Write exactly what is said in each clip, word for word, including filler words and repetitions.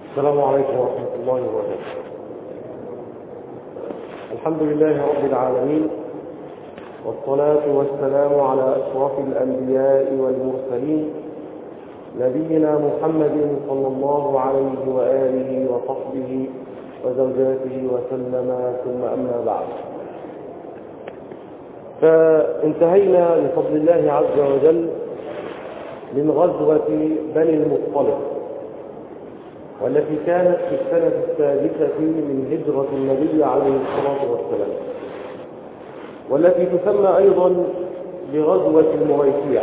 السلام عليكم ورحمة الله وبركاته. الحمد لله رب العالمين، والصلاة والسلام على أشرف الأنبياء والمرسلين نبينا محمد صلى الله عليه وآله وصحبه وزوجاته وسلم، ثم أما بعد. فانتهينا بفضل الله عز وجل من غزوة بني المصطلق، والتي كانت في السنة السادسة من هجرة النبي عليه الصلاة والسلام، والتي تسمى أيضا بغزوة المريسيع.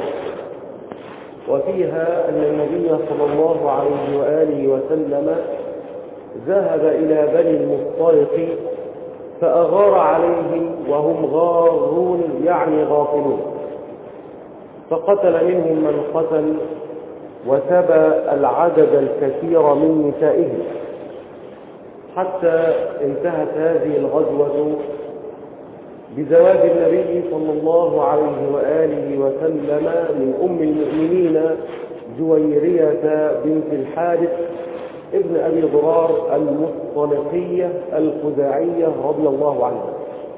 وفيها أن النبي صلى الله عليه وآله وسلم ذهب إلى بني المصطلق فأغار عليهم وهم غارون، يعني غافلون، فقتل منهم من قتل وسبى العدد الكثير من نسائهم، حتى انتهت هذه الغزوة بزواج النبي صلى الله عليه وآله وسلم من أم المؤمنين جويرية بنت الحارث ابن أبي ضرار المصطلقية الخزاعية رضي الله عنها.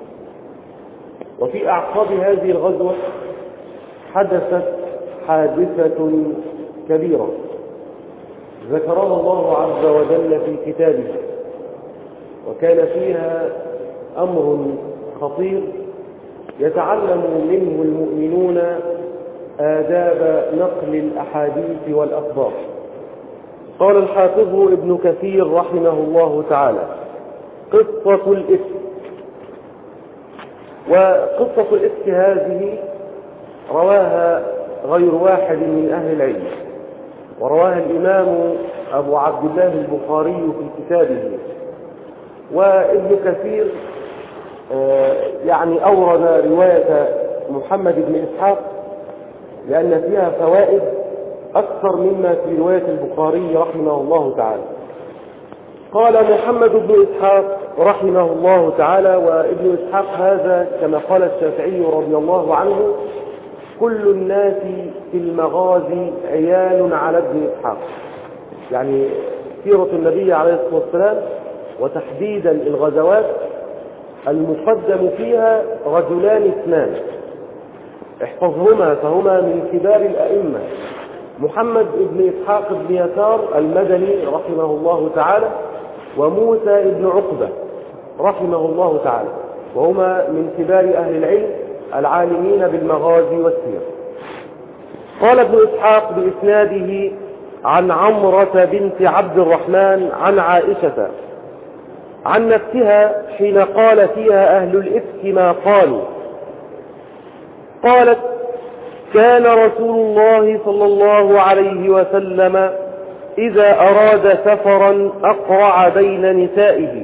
وفي أعقاب هذه الغزوة حدثت حادثة كبيرة ذكرها الله عز وجل في كتابه، وكان فيها أمر خطير يتعلم منه المؤمنون آداب نقل الأحاديث والأخبار. قال الحافظ ابن كثير رحمه الله تعالى: قصة الإفك. وقصة الإفك هذه رواها غير واحد من أهل العلم، ورواها الإمام أبو عبد الله البخاري في كتابه، وابن كثير يعني أورد رواية محمد بن إسحاق لأن فيها فوائد أكثر مما في رواية البخاري رحمه الله تعالى. قال محمد بن إسحاق رحمه الله تعالى، وابن إسحاق هذا كما قال الشافعي رضي الله عنه: كل الناس في المغازي عيال على ابن إسحاق. يعني سيرة النبي عليه الصلاة والسلام وتحديدا الغزوات المقدم فيها رجلان اثنان احفظهما، فهما من كبار الأئمة: محمد بن إسحاق بن يسار المدني رحمه الله تعالى، وموسى بن عقبة رحمه الله تعالى، وهما من كبار أهل العلم العالمين بالمغازي والسير. قال ابن إسحاق بإسناده عن عمرة بنت عبد الرحمن عن عائشة عن نفسها حين قال فيها أهل الإفك ما قالوا، قالت: كان رسول الله صلى الله عليه وسلم إذا أراد سفرا أقرع بين نسائه،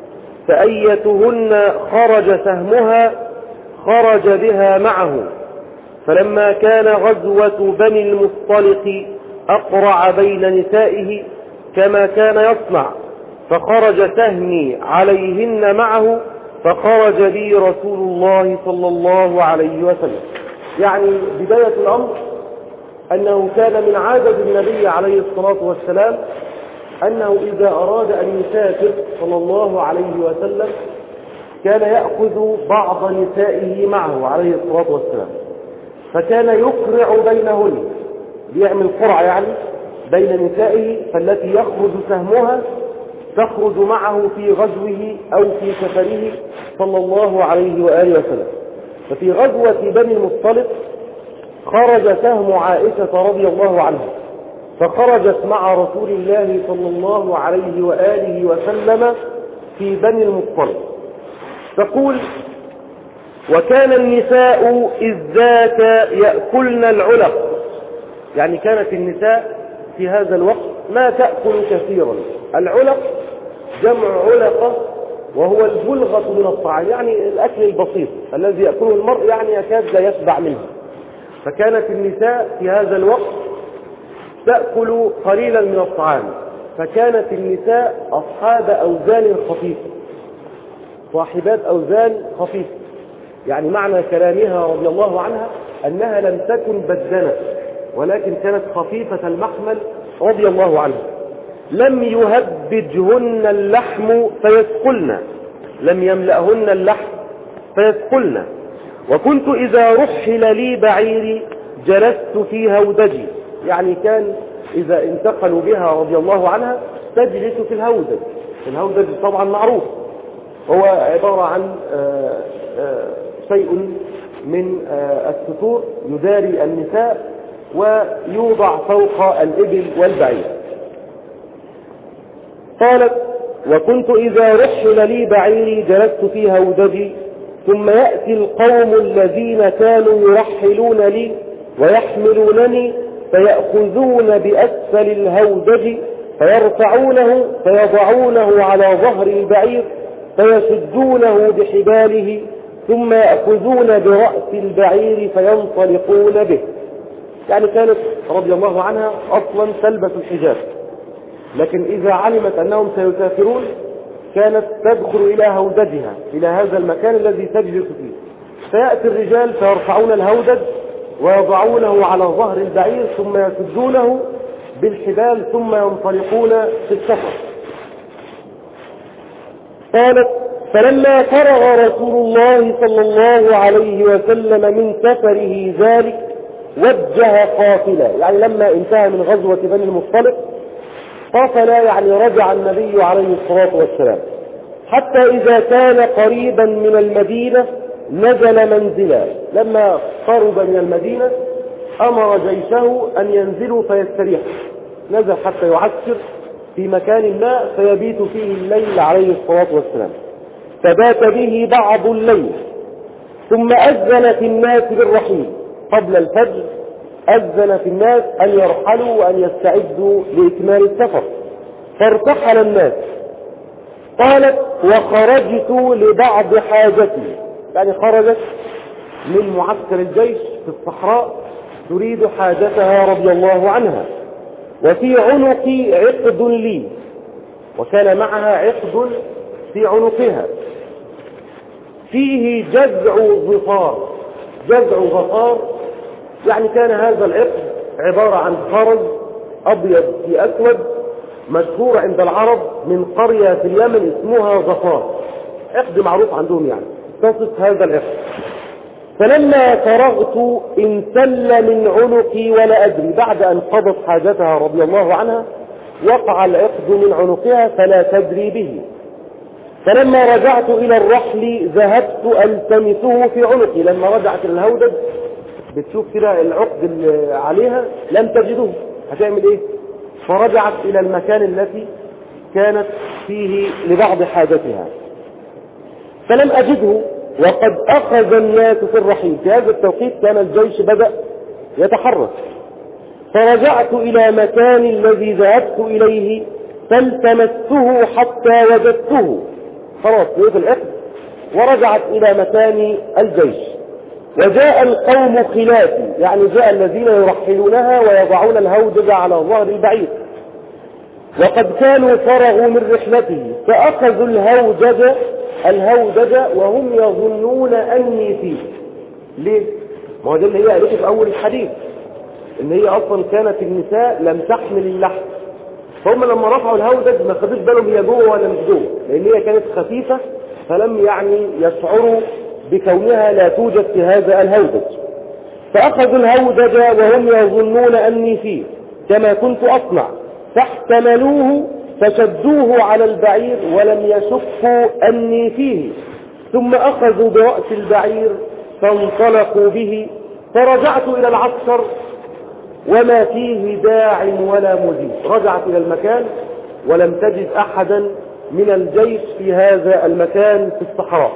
فأيتهن خرج سهمها خرج بها معه، فلما كان غزوة بني المصطلق أقرع بين نسائه كما كان يصنع، فخرج سهمي عليهن معه، فخرج بي رسول الله صلى الله عليه وسلم. يعني بداية الأمر أنه كان من عادة النبي عليه الصلاة والسلام أنه إذا أراد أن يسافر صلى الله عليه وسلم كان يأخذ بعض نسائه معه عليه الصلاة والسلام، فكان يقرع بينهن، ليعمل قرع يعني بين نسائه، فالتي يخرج سهمها تخرج معه في غزوه أو في سفره صلى الله عليه وآله وسلم. ففي غزوة بني المصطلق خرج سهم عائشة رضي الله عنها، فخرجت مع رسول الله صلى الله عليه وآله وسلم في بني المصطلق. تقول: وكان النساء إذ ذاك يأكلن العلق. يعني كانت النساء في هذا الوقت ما تأكل كثيرا. العلق جمع علقة، وهو البلغة من الطعام، يعني الأكل البسيط الذي يأكله المرء يعني يكاد لا يشبع منه. فكانت النساء في هذا الوقت تأكل قليلا من الطعام، فكانت النساء أصحاب أوزان خفيفة، صاحبات أوزان خفيفة. يعني معنى كلامها رضي الله عنها أنها لم تكن بدنة، ولكن كانت خفيفة المحمل رضي الله عنها. لم يهبجهن اللحم فيثقلن، لم يملأهن اللحم فيثقلن. وكنت إذا رحل لي بعيري جلست في هودجي، يعني كان إذا انتقلوا بها رضي الله عنها تجلس في الهودج. الهودج طبعا معروف، هو عبارة عن آآ آآ شيء من الستور يداري النساء ويوضع فوق الإبل والبعير. قالت: وكنت إذا رحل لي بعيري جلست في هودجي، ثم يأتي القوم الذين كانوا يرحلون لي ويحملونني فيأخذون بأسفل الهودج فيرفعونه فيضعونه على ظهر البعير فيشدونه بحباله، ثم يأخذون برأس البعير فينطلقون به. يعني كانت رضي الله عنها أصلا تلبس الحجاب، لكن إذا علمت أنهم سيسافرون كانت تدخل إلى هودجها، إلى هذا المكان الذي تجلس فيه، فيأتي الرجال فيرفعون الهودج ويضعونه على ظهر البعير ثم يسدونه بالحبال ثم ينطلقون في السفر. قالت: فلما فرغ رسول الله صلى الله عليه وسلم من سفره ذلك وجه قافلا، يعني لما انتهى من غزوة بني المصطلق قافلا، يعني رجع النبي عليه الصلاة والسلام، حتى إذا كان قريبا من المدينة نزل منزلا. لما قرب من المدينة أمر جيشه أن ينزلوا فيستريح، نزل حتى يعسكر في مكان ما فيبيت فيه الليل عليه الصلاة والسلام. فبات به بعض الليل، ثم أذن في الناس بالرحيل. قبل الفجر أذن في الناس أن يرحلوا وأن يستعدوا لإكمال السفر، فارتحل الناس. قالت: وخرجت لبعض حاجتي، يعني خرجت من معسكر الجيش في الصحراء تريد حاجتها رضي الله عنها. وفي عنقي عقد لي، وكان معها عقد في عنقها فيه جذع ظفار. جذع ظفار يعني كان هذا العقد عبارة عن خرز أبيض في أسود مشهور عند العرب من قرية في اليمن اسمها ظفار، عقد معروف عندهم، يعني تصف هذا العقد. فلما فرغت انسل من عنقي ولا أدري، بعد أن قضت حاجتها رضي الله عنها وقع العقد من عنقها فلا تدري به. فلما رجعت إلى الرحل ذهبت ألتمسه في عنقي، لما رجعت إلى الهودج بتشوف كده العقد اللي عليها لم تجده، هتعمل إيه؟ فرجعت إلى المكان الذي كانت فيه لبعض حاجتها فلم أجده، وقد أخذ الناس في الرحيل. في هذا التوقيت كان الجيش بدأ يتحرك. فرجعت إلى مكان الذي ذهبت إليه فالتمسته حتى وجدته، خلاص لقيت العقد ورجعت إلى مكان الجيش. وجاء القوم خلافي، يعني جاء الذين يرحلونها ويضعون الهودج على ظهر البعير، وقد كانوا فرغوا من رحلته فأخذوا الهودج الهودج وهم يظنون أني فيه. ليه؟ ما هو ده اللي هي قالته في أول الحديث، إن هي أصلا كانت النساء لم تحمل اللحم، فهم لما رفعوا الهودج ما خدوش بالهم هي جوه ولا مش جوه، لأن هي كانت خفيفة فلم يعني يشعروا بكونها لا توجد في هذا الهودج. فأخذوا الهودج وهم يظنون أني فيه كما كنت أصنع، فاحتملوه فشدوه على البعير ولم يشكوا أني فيه، ثم أخذوا برأس البعير فانطلقوا به. فرجعت إلى العسكر وما فيه داع ولا مجيب، رجعت إلى المكان ولم تجد أحدا من الجيش في هذا المكان في الصحراء.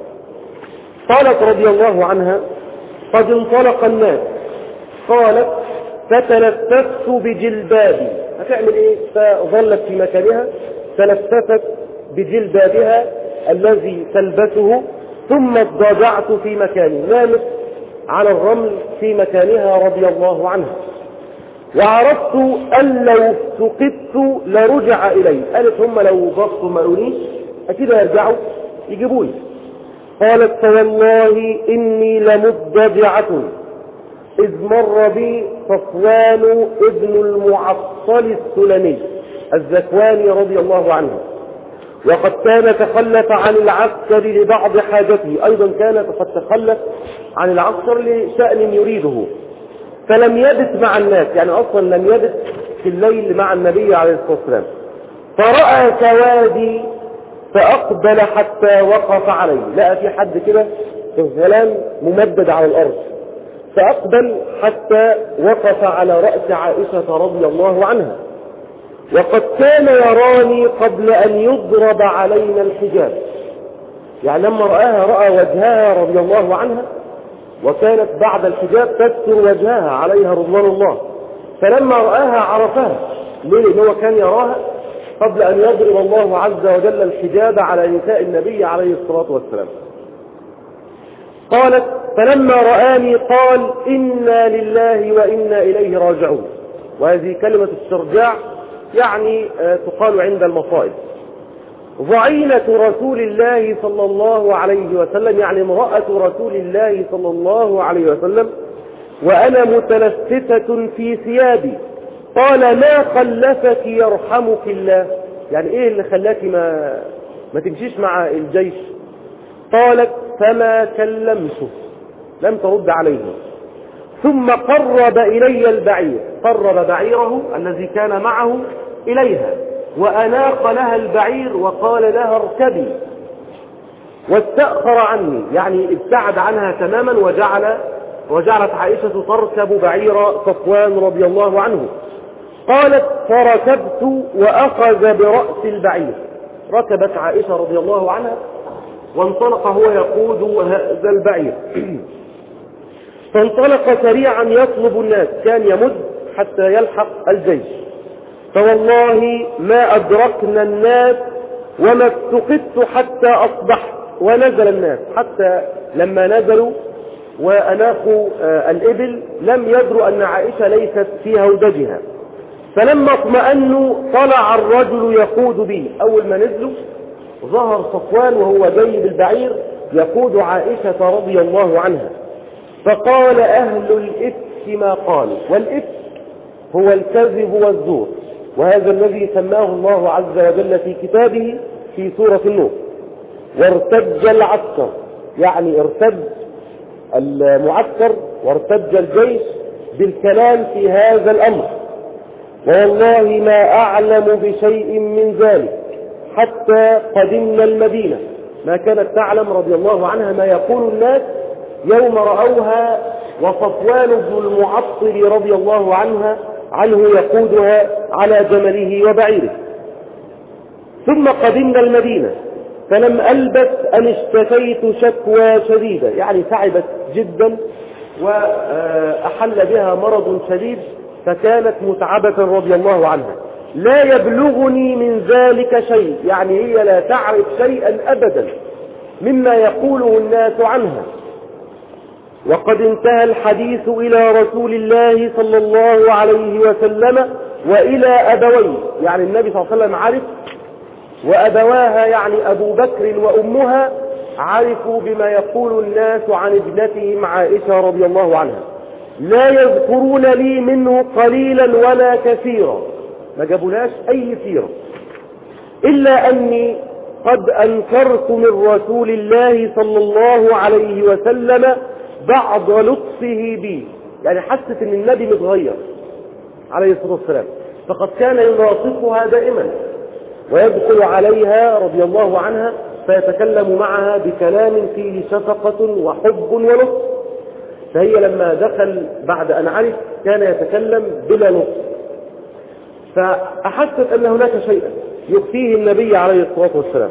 قالت رضي الله عنها: قد انطلق الناس. قالت: فتلففت بجلبابي، هتعمل ايه؟ فظلت في مكانها تلففت بجلبابها الذي تلبسه، ثم اضطجعت في مكاني، نامت على الرمل في مكانها رضي الله عنها. وعرفت أن لو سقطت لرجع إلي، قالت هم لو ضغطوا ما قالونيش أكيد هيرجعوا يجيبوني. قالت: فوالله إني لمضجعة إذ مر بي صفوان ابن المعطل السلمي. الذكواني رضي الله عنه، وقد كان تخلف عن العسكر لبعض حاجته، أيضا كان قد تخلف عن العسكر لشأن يريده، فلم يبت مع الناس، يعني أصلا لم يبت في الليل مع النبي عليه الصلاة والسلام، فرأى سوادي فأقبل حتى وقف عليه، لقى في حد كده الغلام ممدد على الأرض، فأقبل حتى وقف على رأس عائشة رضي الله عنها، وقد كان يراني قبل أن يضرب علينا الحجاب، يعني لما رآها رأى وجهها رضي الله عنها، وكانت بعد الحجاب تستر وجهها عليها رضوان الله، فلما رآها عرفها، ليه؟ لأنه كان يراها قبل أن يضرب الله عز وجل الحجاب على نساء النبي عليه الصلاة والسلام. قالت فلما رآني قال إنا لله وإنا إليه راجعون، وهذه كلمة استرجاع يعني تقال عند المصائب. ضعينة رسول الله صلى الله عليه وسلم، يعني امرأة رسول الله صلى الله عليه وسلم، وأنا متلفتة في ثيابي. قال ما خلفك يرحمك الله، يعني ايه اللي خلاك ما ما تمشيش مع الجيش؟ قالت فما كلمته، لم ترد عليه. ثم قرب إلي البعير، قرب بعيره الذي كان معه إليها، وأناق لها البعير وقال لها اركبي، واستأخر عني، يعني ابتعد عنها تماما، وجعل وجعلت عائشة تركب بعير صفوان رضي الله عنه. قالت فركبت وأخذ برأس البعير، ركبت عائشة رضي الله عنها وانطلق هو يقود هذا البعير، فانطلق سريعا يطلب الناس، كان يمد حتى يلحق الجيش، فوالله ما أدركنا الناس وما افتقدت حتى أصبحت. ونزل الناس، حتى لما نزلوا وأناقوا الإبل لم يدروا أن عائشة ليست في هودجها، فلما اطمأنوا طلع الرجل يقود به، أول ما نزلوا ظهر صفوان وهو جاي بالبعير يقود عائشة رضي الله عنها، فقال أهل الإفك ما قالوا، والإفك هو الكذب والزور، وهذا الذي سماه الله عز وجل في كتابه في سورة النور. وارتج العسكر، يعني ارتج المعسكر وارتج الجيش بالكلام في هذا الأمر، والله ما أعلم بشيء من ذلك حتى قدمنا المدينة، ما كانت تعلم رضي الله عنها ما يقول الناس يوم رأوها وصفوان بن المعطل رضي الله عنها عنه يقودها على جمله وبعيره. ثم قدمنا المدينة فلم ألبث أن اشتكيت شكوى شديدة، يعني تعبت جدا وأحل بها مرض شديد، فكانت متعبة رضي الله عنها، لا يبلغني من ذلك شيء، يعني هي لا تعرف شيئا أبدا مما يقوله الناس عنها. وقد انتهى الحديث إلى رسول الله صلى الله عليه وسلم وإلى أبويه، يعني النبي صلى الله عليه وسلم عرف، وأبواها يعني أبو بكر وأمها عرفوا بما يقول الناس عن ابنتهم عائشة رضي الله عنها، لا يذكرون لي منه قليلا ولا كثيرا، ما جابولاش أي سيرة، إلا أني قد أنكرت من رسول الله صلى الله عليه وسلم بعض لطفه بي، يعني حست ان النبي متغير عليه الصلاة والسلام، فقد كان يلاطفها دائما ويدخل عليها رضي الله عنها فيتكلم معها بكلام فيه شفقة وحب ولطف، فهي لما دخل بعد أن عرف كان يتكلم بلا لطف، فأحست أن هناك شيئا يخفيه النبي عليه الصلاة والسلام.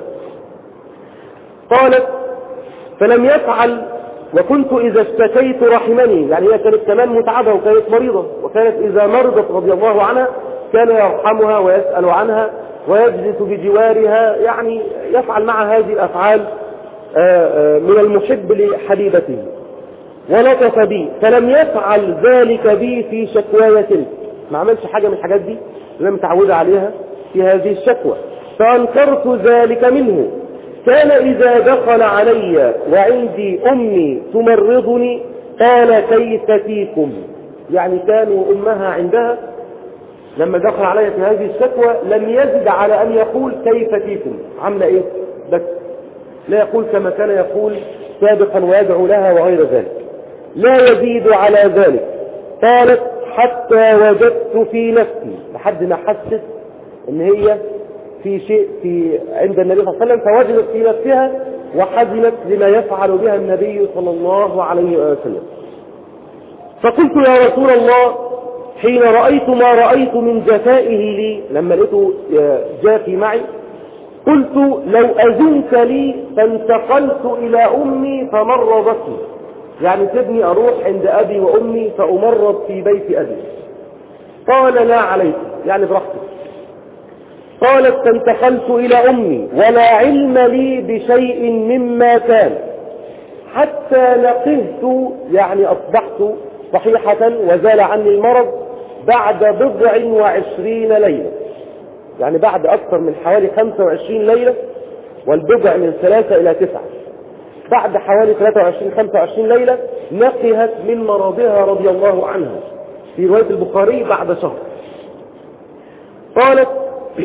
قالت فلم يفعل، وكنت إذا اشتكيت رحمني، يعني هي كانت كمان متعبة وكانت مريضة، وكانت إذا مرضت رضي الله عنها كان يرحمها ويسأل عنها ويجلس بجوارها، يعني يفعل مع هذه الأفعال من المحب لحبيبته. ولطف بي، فلم يفعل ذلك بي في شكواي تلك، ما عملش حاجة من الحاجات دي لم متعود عليها في هذه الشكوى، فأنكرت ذلك منه. كان إذا دخل علي وعندي أمي تمرضني قال كيف فيكم، يعني كانوا أمها عندها لما دخل علي في هذه الشكوى لم يزد على أن يقول كيف فيكم، عامله إيه بس، لا يقول كما كان يقول سابقا ويدعو لها وغير ذلك، لا يزيد على ذلك. قالت حتى وجدت في نفسي، لحد ما حست ان هي في شيء في عند النبي صلى الله عليه وسلم، فوجدت في نفسها وحزنت لما يفعل بها النبي صلى الله عليه وسلم. فقلت يا رسول الله حين رأيت ما رأيت من جفائه لي، لما لقيته جافي معي، قلت لو أذنت لي فانتقلت إلى أمي فمرضتني، يعني سيبني أروح عند أبي وأمي فأمرض في بيت أبي. قال لا عليك، يعني براحتك. قالت فانتقلت إلى أمي ولا علم لي بشيء مما كان حتى لقيت، يعني أصبحت صحيحة وزال عني المرض بعد بضع وعشرين ليلة، يعني بعد أكثر من حوالي خمسة وعشرين ليلة، والبضع من ثلاثة إلى تسعة، بعد حوالي ثلاثة وعشرين خمسة وعشرين ليلة نقهت من مرضها رضي الله عنها، في رواية البخاري بعد شهر. قالت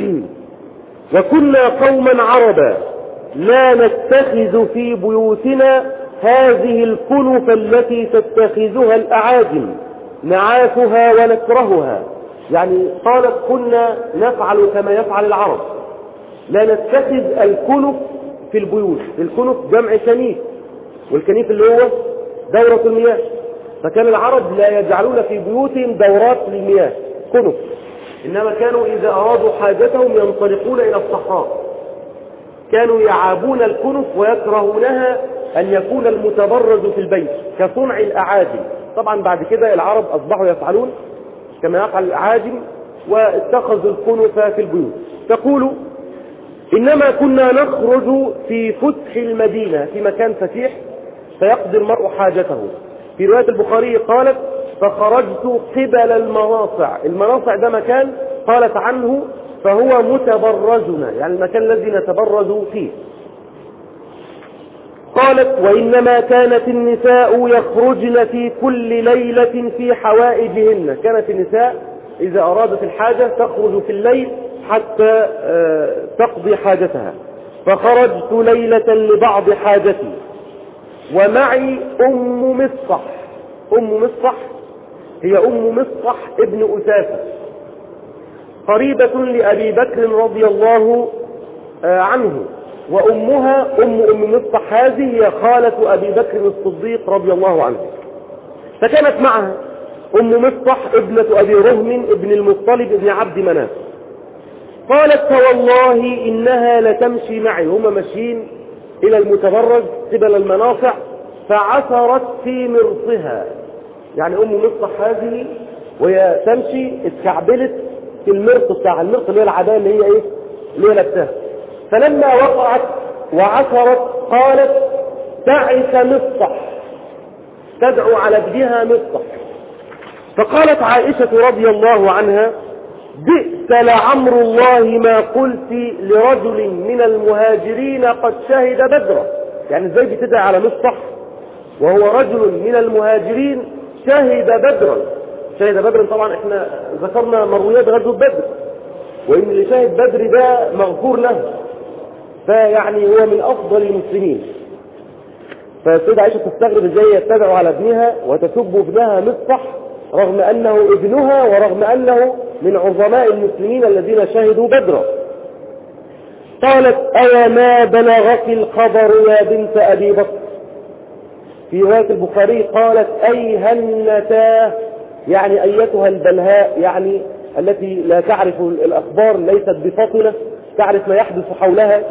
وكنا قوما عربا لا نتخذ في بيوتنا هذه الكنف التي تتخذها الأعاجم نعافها ونكرهها، يعني قالت كنا نفعل كما يفعل العرب، لا نتخذ الكنف في البيوت. الكنف جمع كنيف، والكنيف اللي هو دورة المياه، فكان العرب لا يجعلون في بيوتهم دورات للمياه كنف، إنما كانوا إذا أرادوا حاجتهم ينطلقون إلى الصحراء، كانوا يعابون الكنف ويكرهونها أن يكون المتبرز في البيت كصنع الأعاجم. طبعا بعد كده العرب أصبحوا يفعلون كما يفعل الأعاجم واتخذوا الكنف في البيوت. تقول إنما كنا نخرج في فتح المدينة، في مكان فتيح فيقضي المرء حاجته. في رواية البخاري قالت فخرجت قبل المناصع، المناصع ده مكان قالت عنه فهو متبرزنا، يعني المكان الذي نتبرز فيه. قالت وإنما كانت النساء يخرجن في كل ليلة في حوائجهن، كانت النساء إذا أرادت الحاجة تخرج في الليل حتى تقضي حاجتها. فخرجت ليلة لبعض حاجتي ومعي أم مصطح، أم مصطح هي أم مصطح ابن أساسة، قريبة لأبي بكر رضي الله عنه، وأمها أم أم مصطح هذه هي خالة أبي بكر الصديق رضي الله عنه. فكانت معها أم مصطح ابنة أبي رهم ابن المطلب ابن عبد مناف. قالت فوالله إنها لتمشي معي، هم ماشيين إلى المتبرز قبل المناصع، فعثرت في مرصها، يعني أم مصطح هذه وهي تمشي اتكعبلت في المرص بتاع المرص اللي هي العباية اللي هي إيه اللي هي لبسها. فلما وقعت وعثرت قالت تعس مصطح، تدعو على ابنها مصطح. فقالت عائشة رضي الله عنها بئس لعمر الله ما قلت لرجل من المهاجرين قد شهد بدرا، يعني ازاي بتدعي على مصطح وهو رجل من المهاجرين شهد بدرا. شهد بدرا طبعا احنا ذكرنا مرويات غزوة بدر، وان اللي شهد بدر ده مغفور له، فيعني هو من افضل المسلمين. فالسيدة عائشة تستغرب ازاي تدعو على ابنها وتسب ابنها مصطح رغم انه ابنها ورغم انه من عظماء المسلمين الذين شهدوا بدرا. قالت أو ما بلغك الخبر يا بنت أبي بكر. في رواية البخاري قالت أي هنتاه، يعني أيتها البلهاء، يعني التي لا تعرف الأخبار، ليست بفطنة تعرف ما يحدث حولها.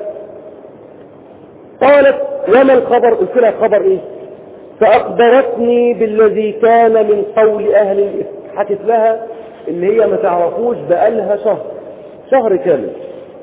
قالت وما الخبر؟ قلت لها خبر إيه؟ فأخبرتني بالذي كان من قول أهل الإفك، حكت لها اللي هي ما تعرفوش بقالها شهر شهر كامل.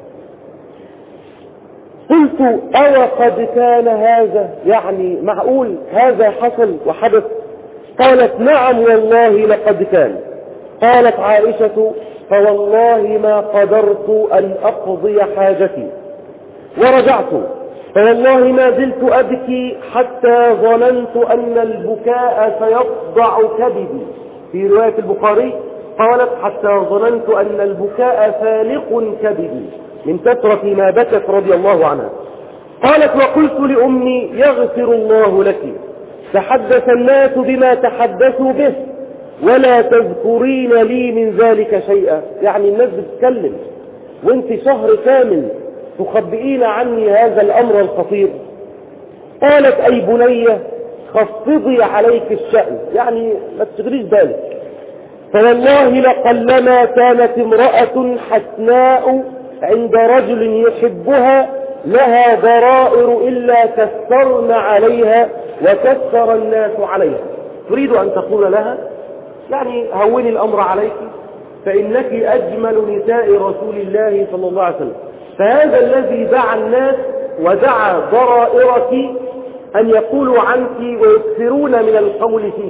قلت أو قد كان هذا، يعني معقول هذا حصل وحدث؟ قالت نعم والله لقد كان. قالت عائشة فوالله ما قدرت أن أقضي حاجتي ورجعت، فوالله ما زلت أبكي حتى ظننت أن البكاء سيصدع كبدي. في رواية البخاري قالت حتى ظننت أن البكاء فالق كبدي من كثرة ما بكت رضي الله عنها. قالت وقلت لأمي يغفر الله لك، تحدث الناس بما تحدثوا به ولا تذكرين لي من ذلك شيئا. يعني الناس بتتكلم وانت شهر كامل تخبئين عني هذا الأمر الخطير. قالت أي بنية خفضي عليك الشأن، يعني ما تشغليش بالك، فوالله لقلما كانت امرأة حسناء عند رجل يحبها لها ضرائر إلا كثرن عليها وكثر الناس عليها. تريد أن تقول لها يعني هوني الأمر عليك فإنك أجمل نساء رسول الله صلى الله عليه وسلم. فهذا الذي دعا الناس ودعا ضرائرك أن يقولوا عنك ويكثرون من القول فيك.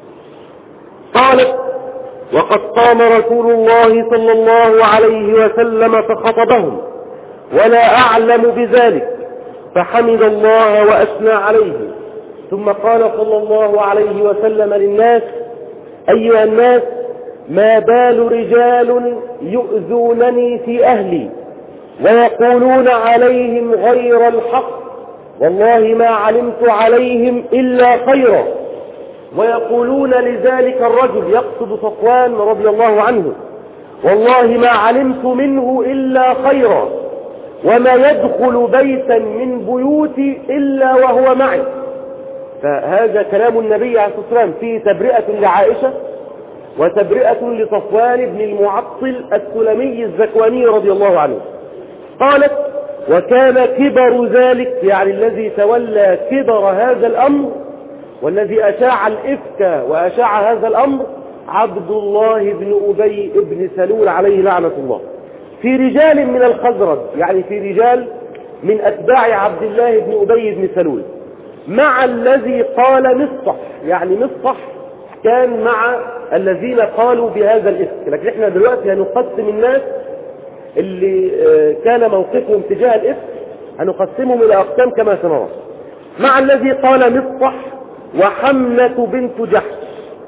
قالت وقد قام رسول الله صلى الله عليه وسلم فخطبهم ولا أعلم بذلك، فحمد الله وأثنى عليه، ثم قال صلى الله عليه وسلم للناس أيها الناس ما بال رجال يؤذونني في أهلي ويقولون عليهم غير الحق، والله ما علمت عليهم إلا خيرا. ويقولون لذلك الرجل يقصد صفوان رضي الله عنه والله ما علمت منه إلا خيرا، وما يدخل بيتا من بيوتي إلا وهو معي. فهذا كلام النبي عليه الصلاة والسلام فيه تبرئة لعائشة وتبرئة لصفوان بن المعطل السلمي الزكواني رضي الله عنه. قالت وكان كبر ذلك، يعني الذي تولى كبر هذا الأمر والذي أشاع الإفك وأشاع هذا الأمر عبد الله بن أبي بن سلول عليه لعنة الله، في رجال من الخزرج، يعني في رجال من أتباع عبد الله بن أبي بن سلول، مع الذي قال مصطح، يعني مصطح كان مع الذين قالوا بهذا الإفك. لكن احنا دلوقتي هنقسم الناس اللي كان موقفهم تجاه الإفك هنقسمهم إلى أقسام كما سنرى. مع الذي قال مصطح وحمنة بنت جحش،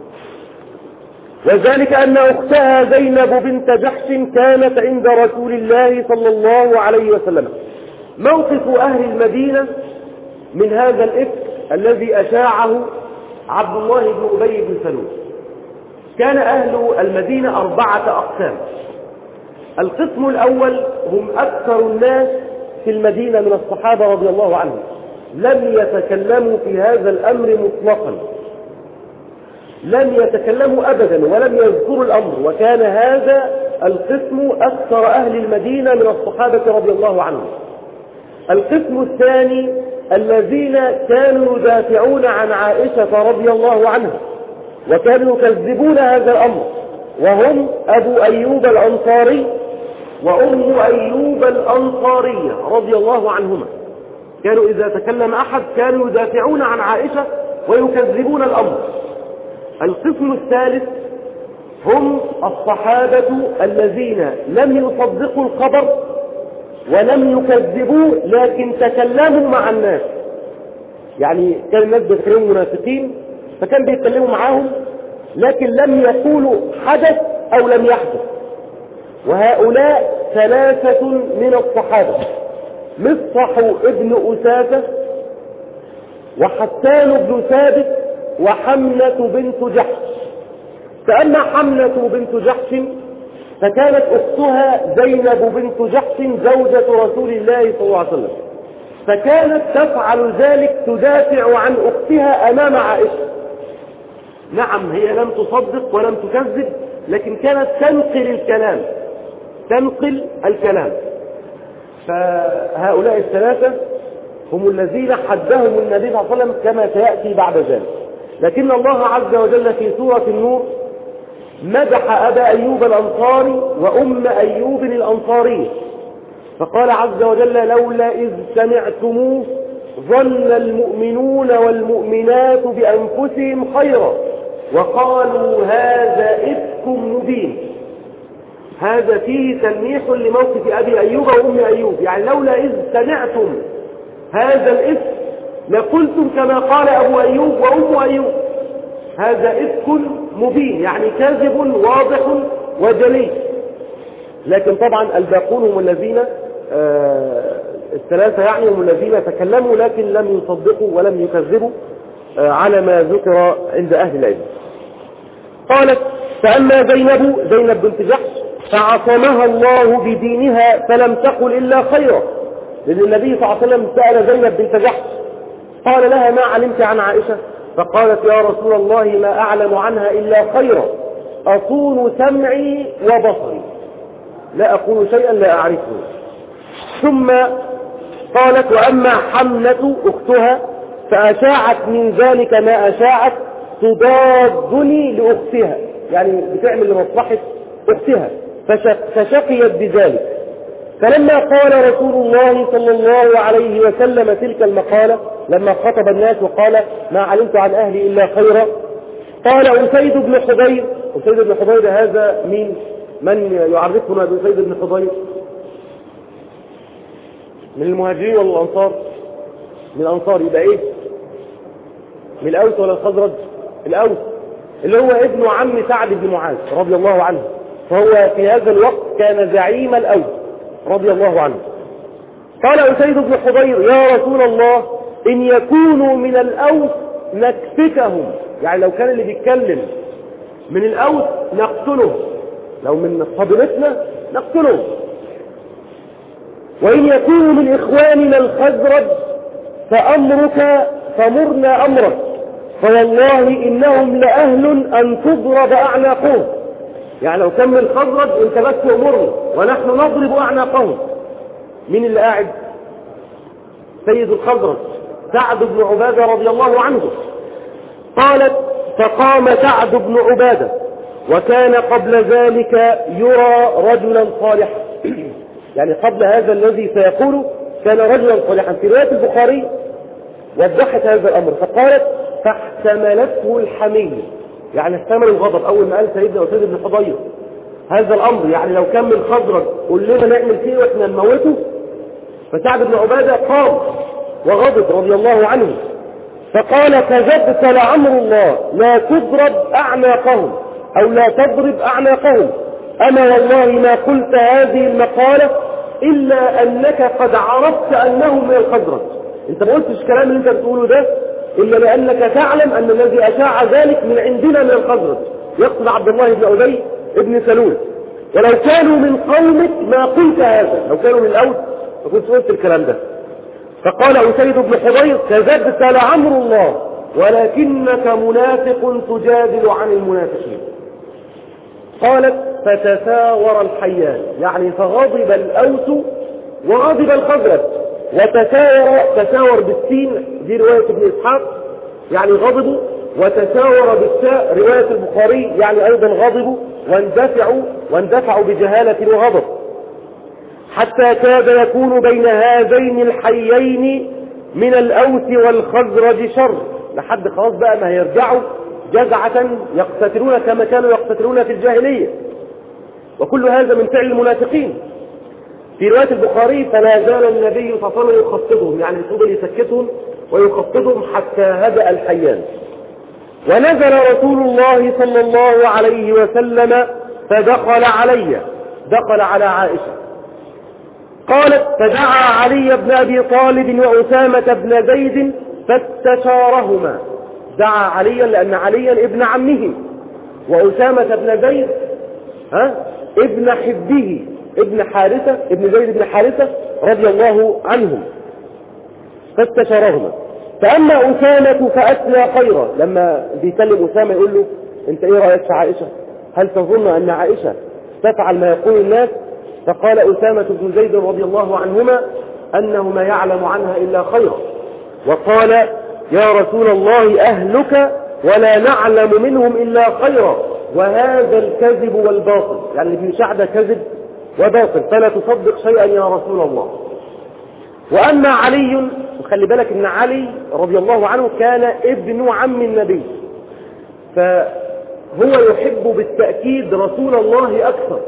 وذلك أن أختها زينب بنت جحش كانت عند رسول الله صلى الله عليه وسلم. موقف أهل المدينة من هذا الإفك الذي أشاعه عبد الله بن أبي بن سلول. كان أهل المدينة أربعة أقسام. القسم الأول هم أكثر الناس في المدينة من الصحابة رضي الله عنهم، لم يتكلموا في هذا الأمر مطلقا، لم يتكلموا أبدا ولم يذكروا الأمر، وكان هذا القسم أكثر أهل المدينة من الصحابة رضي الله عنهم. القسم الثاني الذين كانوا يدافعون عن عائشة رضي الله عنها وكانوا يكذبون هذا الأمر، وهم أبو أيوب الأنصاري وأم أيوب الأنصارية رضي الله عنهما. كانوا إذا تكلم أحد كانوا يدافعون عن عائشة ويكذبون الأمر. القسم الثالث هم الصحابة الذين لم يصدقوا الخبر ولم يكذبوه لكن تكلموا مع الناس، يعني كان الناس بيتكلموا منافقين فكان بيتكلموا معاهم لكن لم يقولوا حدث أو لم يحدث. وهؤلاء ثلاثة من الصحابة: مصطح ابن أساسة وحسان بن ثابت وحمنة بنت جحش. فأما حمنة بنت جحش فكانت أختها زينب بنت جحش زوجة رسول الله صلى الله عليه وسلم، فكانت تفعل ذلك تدافع عن أختها أمام عائشة. نعم هي لم تصدق ولم تكذب لكن كانت تنقل الكلام تنقل الكلام فهؤلاء الثلاثة هم الذين حدهم النبي صلى الله عليه وسلم كما سيأتي بعد ذلك. لكن الله عز وجل في سورة النور مدح أبا أيوب الأنصاري وأم أيوب الأنصاري، فقال عز وجل: لولا إذ سمعتموه ظن المؤمنون والمؤمنات بأنفسهم خيرا وقالوا هذا إفك مبين. هذا فيه تلميح لموقف أبي أيوب وأم أيوب، يعني لولا إذ سمعتم هذا الإفك لقلتم كما قال أبو أيوب وأم أيوب: هذا إفك مبين، يعني كاذب واضح وجلي. لكن طبعا الباقون هم الذين آه الثلاثة يعني هم الذين تكلموا لكن لم يصدقوا ولم يكذبوا آه على ما ذكر عند أهل العلم. قالت: فأما زينب زينب بنت جحش فعصمها الله بدينها فلم تقل إلا خيرا، لأن النبي صلى الله عليه وسلم سأل زينب بنت جحش قال لها: ما علمت عن عائشة؟ فقالت: يا رسول الله ما أعلم عنها إلا خيرا، أصون سمعي وبصري، لا أقول شيئا لا أعرفه. ثم قالت: وأما حمنة أختها فأشاعت من ذلك ما أشاعت تضادني لأختها، يعني بتعمل لمصلحة أختها، فشقيت بذلك. فلما قال رسول الله صلى الله عليه وسلم تلك المقالة لما خطب الناس وقال: ما علمت عن أهلي إلا خيرا، قال أسيد بن حضير. أسيد بن حضير هذا مين؟ من يعرفنا بأسيد بن حضير؟ من المهاجرين ولا الأنصار؟ من الأنصار. يبقى إيه؟ من الأوس ولا الخزرج؟ الأوس، اللي هو ابن عم سعد بن معاذ رضي الله عنه، فهو في هذا الوقت كان زعيم الأوس رضي الله عنه. قال أسيد بن حضير: يا رسول الله إن يكونوا من الأوس نكفتهم، يعني لو كان اللي بيتكلم من الأوس نقتله، لو من قبيلتنا نقتله، وإن يكونوا من إخواننا الخزرج فأمرك فمرنا أمرك، فوالله إنهم لأهل أن تضرب أعناقهم، يعني لو كان من الخزرج انت بس أمرنا ونحن نضرب أعناقهم. مين اللي قاعد؟ سيد الخزرج سعد بن عبادة رضي الله عنه. قالت: فقام سعد بن عبادة وكان قبل ذلك يرى رجلا صالحا، يعني قبل هذا الذي سيقوله كان رجلا صالحا. في رواية البخاري وضحت هذا الأمر، فقالت: فاحتملته الحمية، يعني احتمل الغضب أول ما قال سيدنا أسيد بن حضير هذا الأمر، يعني لو كان من خزرج قل لنا نعمل فيه وإحنا نموته. فسعد بن عبادة قام وغضب رضي الله عنه، فقال: كذبت لعمر الله لا تضرب أعناقهم أو لا تضرب أعناقهم، أما والله ما قلت هذه المقالة إلا أنك قد عرفت أنه من الخزرج. انت ما قلتش الكلام اللي انت بتقوله ده إلا لأنك تعلم أن الذي أشاع ذلك من عندنا من الخزرج، يقصد عبد الله بن أبي بن سلول، ولو كانوا من قومك ما قلت هذا، لو كانوا من الأوس فكنت قلت الكلام ده. فقال أسيد بن حضير: كذبت لعمر الله ولكنك منافق تجادل عن المنافقين. قالت: فتساور الحيان، يعني فغضب الأوس وغضب الخزرج، وتساور تساور بالسين دي رواية ابن إسحاق يعني غضبوا، وتساور بالتاء رواية البخاري يعني أيضا غضبوا واندفعوا واندفعوا بجهالة وغضب، حتى كاد يكون بين هذين الحيين من الأوس والخزرج شر، لحد خلاص بقى ما هيرجعوا جزعة يقتتلون كما كانوا يقتتلون في الجاهلية، وكل هذا من فعل المنافقين. في رواية البخاري: فلا زال النبي صلى الله عليه وسلم يخطبهم، يعني يفضل يسكتهم ويخطبهم حتى هدأ الحيان. ونزل رسول الله صلى الله عليه وسلم فدخل علي، دخل على عائشة. قالت: فدعا علي بن أبي طالب وأسامة بن زيد فاستشارهما، دعا عليا لأن عليا ابن عمه، وأسامة بن زيد ها ابن حبه ابن حارثة ابن زيد بن حارثة رضي الله عنهم، فاستشارهما. فأما أسامة فأثنى خيرا، لما بيكلم أسامة يقول له: أنت إيه رأيك في عائشة؟ هل تظن أن عائشة تفعل ما يقول الناس؟ فقال أسامة بن زيد رضي الله عنهما أنه ما يعلم عنها إلا خيرا، وقال: يا رسول الله أهلك ولا نعلم منهم إلا خيرا، وهذا الكذب والباطل، يعني ابن سعد كذب وباطل، فلا تصدق شيئا يا رسول الله. وأما علي، وخلي بالك أن علي رضي الله عنه كان ابن عم النبي، فهو يحب بالتأكيد رسول الله أكثر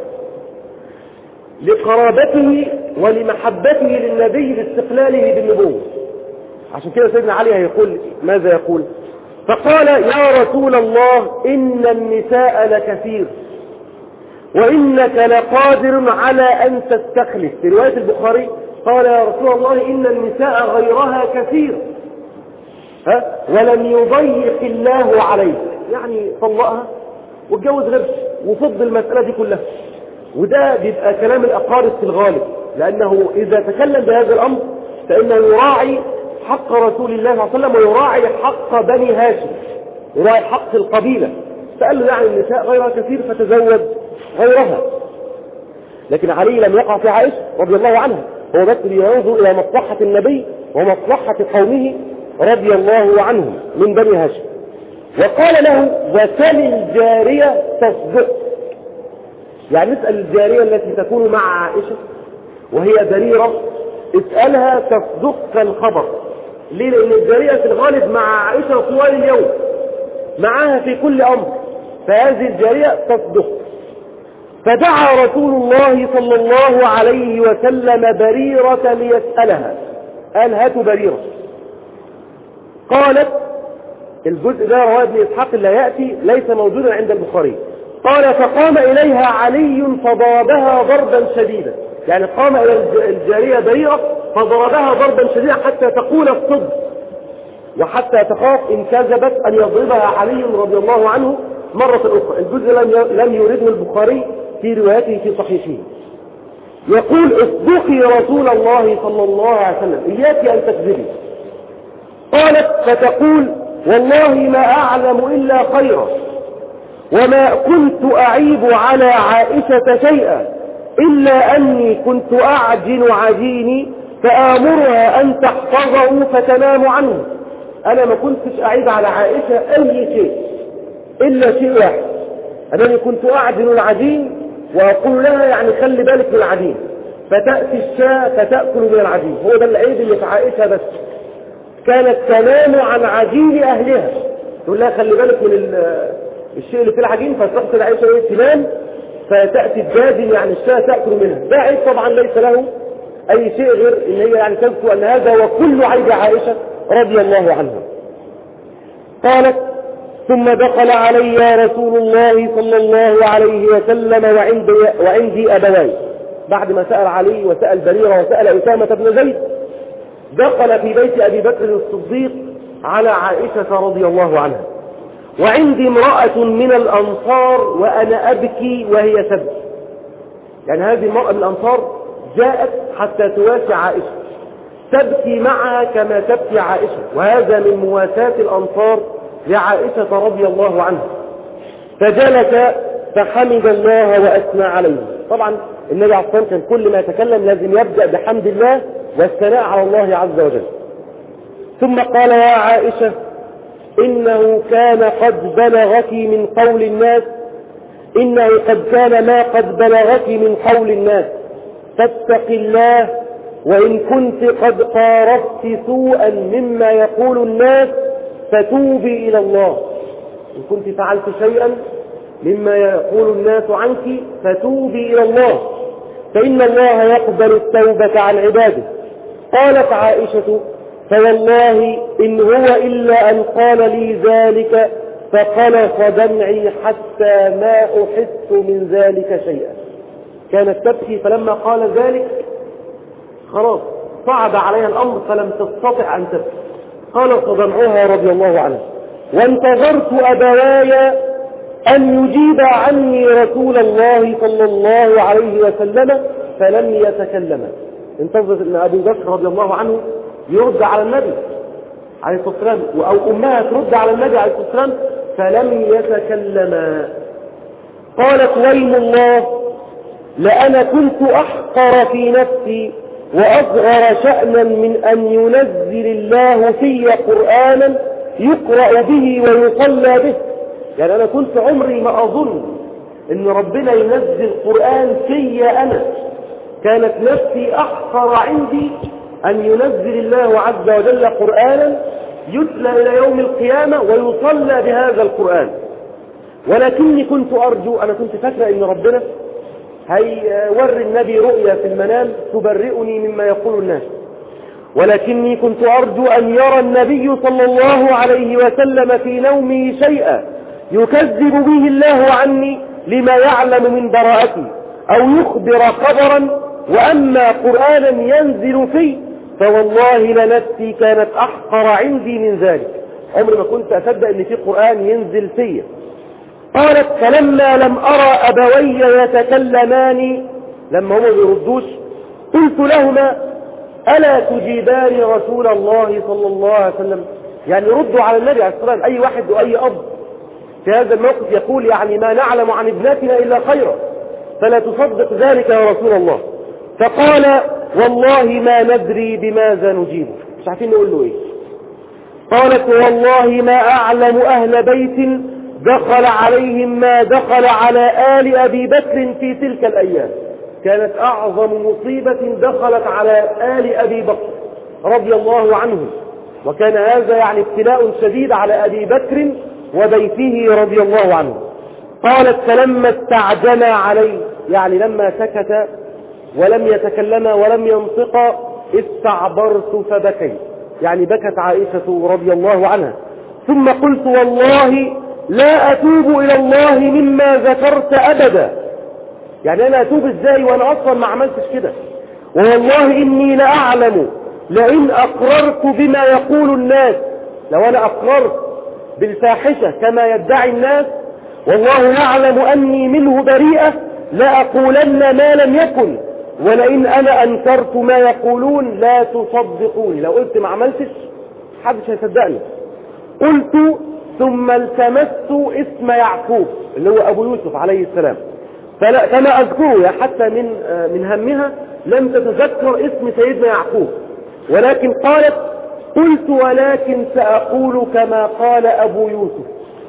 لقرابته ولمحبته للنبي لاستقلاله بالنبوة. عشان كده سيدنا علي هيقول ماذا يقول؟ فقال يا رسول الله إن النساء لكثير وإنك لقادر على أن تستخلف. في رواية البخاري قال يا رسول الله إن النساء غيرها كثير ها ولم يضيق الله عليك، يعني طلقها واتجوز غيرها وفض المسألة دي كلها. وده بيبقى كلام الأقارب في الغالب، لأنه إذا تكلم بهذا الأمر فإنه يراعي حق رسول الله صلى الله عليه وسلم ويراعي حق بني هاشم، يراعي حق القبيلة. فقال له يعني النساء غيرها كثير فتزوج غيرها. لكن علي لم يقع في عائشة رضي الله عنها، هو بس ينظر إلى مصلحة النبي ومصلحة قومه رضي الله عنهم من بني هاشم. وقال له وسل الجارية تصدق، يعني اسأل الجارية التي تكون مع عائشة وهي بريرة، اسألها تصدقك الخبر. ليه؟ لأن الجارية في الغالب مع عائشة طوال اليوم، معها في كل أمر، فهذه الجارية تصدق. فدعا رسول الله صلى الله عليه وسلم بريرة ليسألها، قال هاتوا بريرة. قالت، الجزء ده رواه ابن إسحاق اللي يأتي ليس موجودا عند البخاري، قال فقام إليها علي فضربها ضربا شديدا، يعني قام إلى الجارية بريرة فضربها ضربا شديدا حتى تقول الصدق وحتى تخاف إن كذبت أن يضربها علي رضي الله عنه مرة أخرى. الجزء لم يورده البخاري في روايته في صحيحه. يقول اصدقي رسول الله صلى الله عليه وسلم، إياك أن تكذبي. قالت فتقول والله ما أعلم إلا خيرا وما كنت أعيب على عائشة شيئا إلا أني كنت أعجن عجيني فآمرها أن تحفظه فتنام عنه. أنا ما كنتش أعيب على عائشة أي شيء إلا شيء واحد، أنني كنت أعجن العجين وأقول لها يعني خلي بالك من العجين، فتأتي الشاة فتأكل من العجين. هو ده العيب اللي في عائشة بس، كانت تنام عن عجين أهلها، تقول لها خلي بالك من الشيء اللي في العجين، فتحصل عائشة وهي تنام فتأتي الجاذب يعني الشاة تأكل منها. ده عيب طبعا ليس له أي شيء غير إن هي يعني تذكر أن هذا وكل عيب عائشة رضي الله عنها. قالت ثم دخل علي رسول الله صلى الله عليه وسلم وعندي, وعندي أبواي، بعد ما سأل علي وسأل بريرة وسأل أسامة بن زيد دخل في بيت أبي بكر الصديق على عائشة رضي الله عنها، وعندي امرأة من الأنصار وأنا أبكي وهي تبكي. يعني هذه المرأة من الأنصار جاءت حتى تواسي عائشة، تبكي معها كما تبكي عائشة، وهذا من مواساة الأنصار لعائشة رضي الله عنها. فجلس فحمد الله وأثنى عليه. طبعا النبي عليه الصلاة والسلام كل ما يتكلم لازم يبدأ بحمد الله والثناء على الله عز وجل. ثم قال يا عائشة إنه كان قد بلغك من قول الناس إنه قد كان ما قد بلغك من قول الناس فاتق الله، وإن كنت قد قارفت سوءا مما يقول الناس فتوبي إلى الله. إن كنت فعلت شيئا مما يقول الناس عنك فتوبي إلى الله، فإن الله يقبل التوبة عن عباده. قالت عائشة فوالله إن هو إلا أن قال لي ذلك فقلص دمعي حتى ما أحس من ذلك شيئا. كانت تبكي، فلما قال ذلك خلاص صعب عليها الأمر فلم تستطع أن تبكي، قلص دمعها رضي الله عنها. وانتظرت أبواي أن يجيب عني رسول الله صلى الله عليه وسلم فلم يتكلم. انتظر أن أبو بكر رضي الله عنه يرد على النبي عليه الصلاة والسلام أو أمها ترد على النبي عليه الصلاة والسلام فلم يتكلما. قالت ويم الله لأنا كنت أحقر في نفسي وأصغر شأنا من أن ينزل الله في قرآنا يقرأ به ويصلى به. يعني أنا كنت عمري ما أظن أن ربنا ينزل قرآن في أنا، كانت نفسي أحقر عندي أن ينزل الله عز وجل قرآنا يتلى إلى يوم القيامة ويصلى بهذا القرآن. ولكني كنت أرجو، أنا كنت فاكرة أن ربنا هيوري النبي رؤيا في المنام تبرئني مما يقول الناس، ولكني كنت أرجو أن يرى النبي صلى الله عليه وسلم في نومه شيئا يكذب به الله عني لما يعلم من براءتي أو يخبر خبرا، وأما قرآنا ينزل فيه فوالله لنفسي كانت أحقر عندي من ذلك. عمري ما كنت أصدق أن في قرآن ينزل فيه. قالت فلما لم أرى أبوي يتكلمان، لما هم يردوش، قلت لهما ألا تجيبان رسول الله صلى الله عليه وسلم؟ يعني ردوا على النبي عليه الصلاة والسلام. أي واحد وأي أب في هذا الموقف يقول يعني ما نعلم عن ابنتنا إلا خيرا، فلا تصدق ذلك يا رسول الله. فقال والله ما ندري بماذا نجيبه، مش عارفين نقول له ايه. قالت والله ما أعلم أهل بيت دخل عليهم ما دخل على آل أبي بكر في تلك الأيام. كانت أعظم مصيبة دخلت على آل أبي بكر رضي الله عنه، وكان هذا يعني ابتلاء شديد على أبي بكر وبيته رضي الله عنه. قالت فلما استعجل عليه، يعني لما سكت ولم يتكلم ولم ينطق استعبرت فبكيت، يعني بكت عائشة رضي الله عنها. ثم قلت والله لا أتوب إلى الله مما ذكرت أبدا، يعني أنا أتوب إزاي وأنا أصلا ما عملتش كده، والله إني لأعلم لئن أقررت بما يقول الناس، لو أنا أقررت بالفاحشة كما يدعي الناس والله يعلم أني منه بريئة لأقولن ما لم يكن، ولئن أنا أنكرت ما يقولون لا تصدقوني، لو قلت ما عملتش حدش هيصدقني. قلت ثم التمست اسم يعقوب اللي هو أبو يوسف عليه السلام، فلا فما أذكره حتى من من همها لم تتذكر اسم سيدنا يعقوب، ولكن قالت قلت ولكن سأقول كما قال أبو يوسف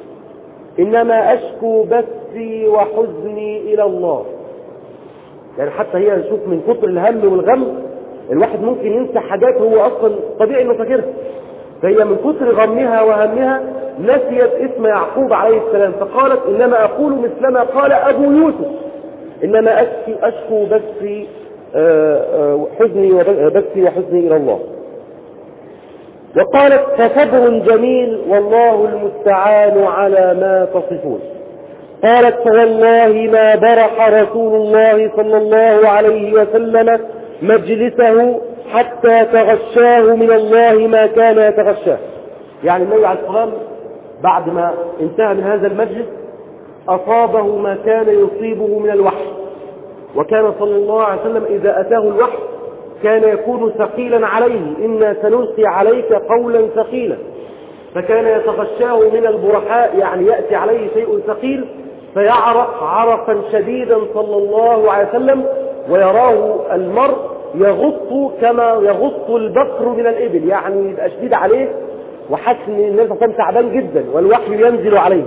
إنما أشكو بثي وحزني إلى الله. يعني حتى هي نشوف من كتر الهم والغم الواحد ممكن ينسى حاجات هو أصلا طبيعي إنه فاكرها، فهي من كتر غمها وهمها نسيت اسم يعقوب عليه السلام، فقالت إنما أقول مثلما قال أبو يوسف إنما أشكو, أشكو بثي حزني وبثي وحزني إلى الله. وقالت فصبر جميل والله المستعان على ما تصفون. قالت فوالله ما برح رسول الله صلى الله عليه وسلم مجلسه حتى تغشاه من الله ما كان يتغشاه. يعني النبي عليه الصلاة والسلام بعد ما انتهى من هذا المجلس أصابه ما كان يصيبه من الوحي، وكان صلى الله عليه وسلم إذا أتاه الوحي كان يكون ثقيلا عليه، إنا سنلقي عليك قولا ثقيلا، فكان يتغشاه من البرحاء، يعني يأتي عليه شيء ثقيل فيعرق عرقا شديدا صلى الله عليه وسلم، ويراه المرء يغط كما يغط البقر من الإبل، يعني يبقى شديد عليه وحس ان النبي صلى الله عليه وسلم تعبان جدا والوحي ينزل عليه.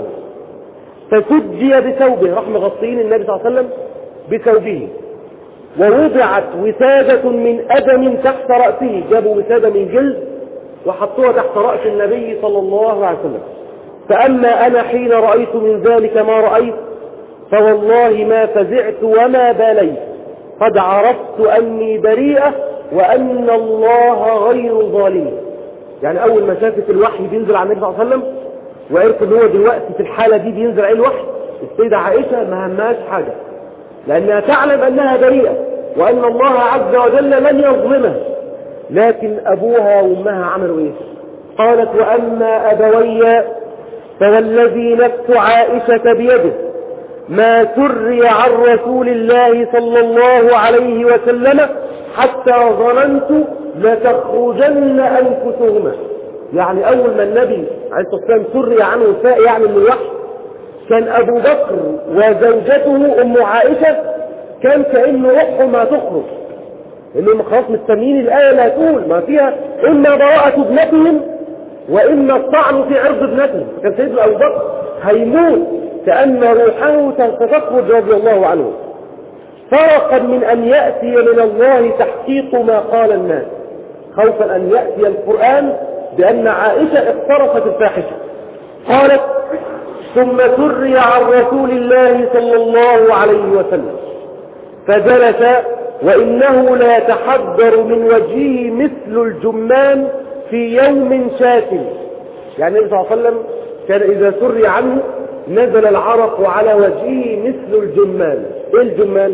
فسجي بثوبه، راح مغطين النبي صلى الله عليه وسلم بثوبه، ووضعت وسادة من أدم تحت رأسه، جابوا وسادة من جلد وحطوها تحت رأس النبي صلى الله عليه وسلم. فأما أنا حين رأيت من ذلك ما رأيت فوالله ما فزعت وما باليت، قد عرفت أني بريئة وأن الله غير ظالم. يعني أول ما شافت الوحي بينزل على النبي صلى الله عليه وسلم وعرف ان هو دلوقتي في الحالة دي بينزل عليه الوحي، السيدة عائشة ما همهاش حاجة، لأنها تعلم أنها بريئة وأن الله عز وجل لن يظلمها. لكن أبوها وأمها عملوا إيه؟ قالت وأما أبوي فوالذي نفس عائشة بيده ما سري عن رسول الله صلى الله عليه وسلم حتى ظننت لتخرجن أنفسهما. يعني أول ما النبي عليه الصلاة والسلام سري عنه وفاء يعني من الوحي، كان أبو بكر وزوجته أم عائشة كان كأنه روحهم هتخرج، إنهم خلاص مستنيين الآية اللي هتقول ما فيها إما براءة ابنتهم وإما الطعن في عرض ابنتهم. كان سيدنا أبو بكر هيموت كأن روحه ستخرج رضي الله عنه، فرقا من أن يأتي من الله تحقيق ما قال الناس، خوفا أن يأتي القرآن بأن عائشة اقترفت الفاحشة. قالت ثم سري عن رسول الله صلى الله عليه وسلم فجلس وإنه لا يتحدر من وجهه مثل الجمان في يوم شاتم. يعني النبي صلى الله عليه وسلم كان إذا سري عنه نزل العرق على وجهه مثل الجمان. إيه الجمان؟